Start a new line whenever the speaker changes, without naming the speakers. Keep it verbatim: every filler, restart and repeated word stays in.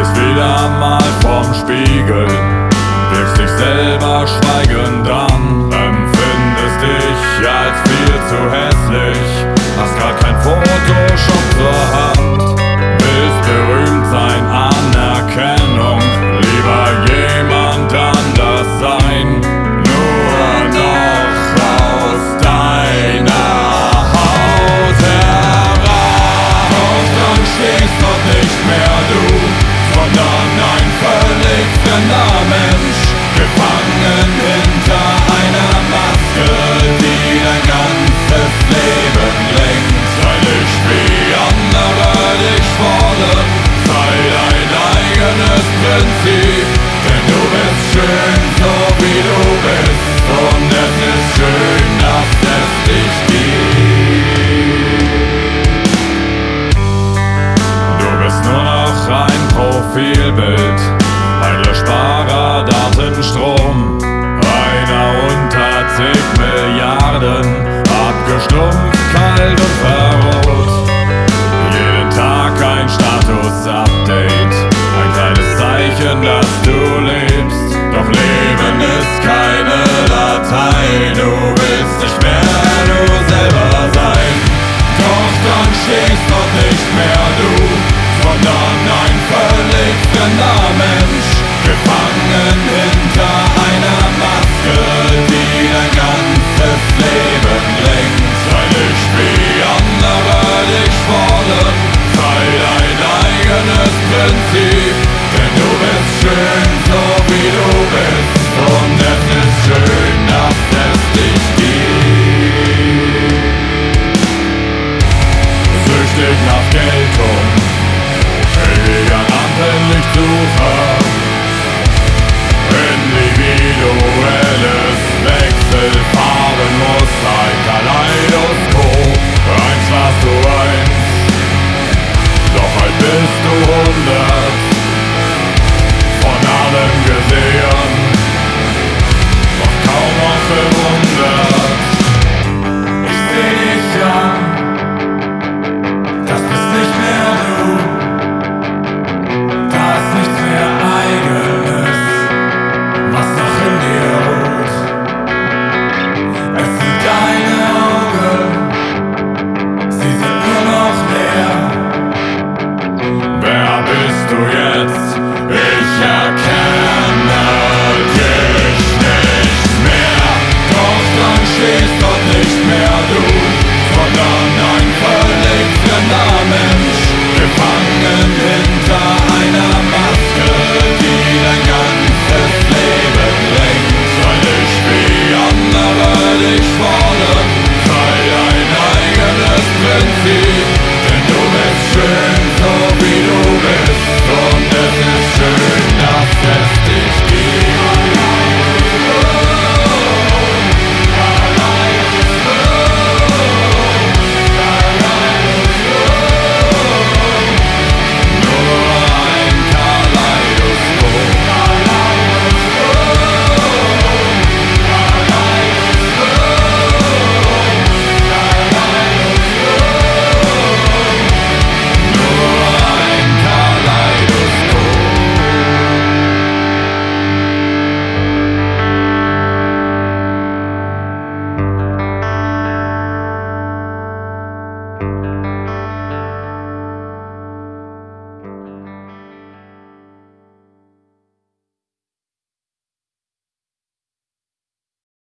Stehst wieder mal vorm Spiegel, wirkst dich selber schweigend an, empfindest dich als viel zu hässlich, hast grad kein Photoshop zur Hand, willst berühmt sein, Anerkennung, lieber jemand anders sein, nur noch aus deiner Haut heraus. Doch dann stehst dort nicht mehr du, sondern ein völlig fremder Mensch, gefangen hinter einer Maske, die dein ganzes Leben lenkt. Sei nicht wie andere dich fordern, sei dein eigenes Prinzip, denn du bist schön, so wie du bist, und es ist schön, dass es dich gibt. Du bist nur noch ein Profilbild, ein löschbarer Datenstrom, einer unter zig Milliarden, abgestumpft, kalt und verroht. Jeden Tag ein Status-Update, ein kleines Zeichen, dass du lebst. Doch Leben ist keine Datei, du willst nicht mehr du selber sein. Doch dann stehst dort nicht mehr du, sondern ein völlig fremder Mensch, gefangen hinter einer Maske, die dein ganzes Leben lenkt. Sei nicht wie andere dich fordern, sei dein eigenes Prinzip, denn du bist schön, so wie du bist, und es ist schön, dass es dich gibt. Süchtig nach Geltung, ewiger Rampenlichtsucher, individuelles Wechselfarbenmuster, ein Kaleidoskop, eins warst du eins, doch heute bist du hundert.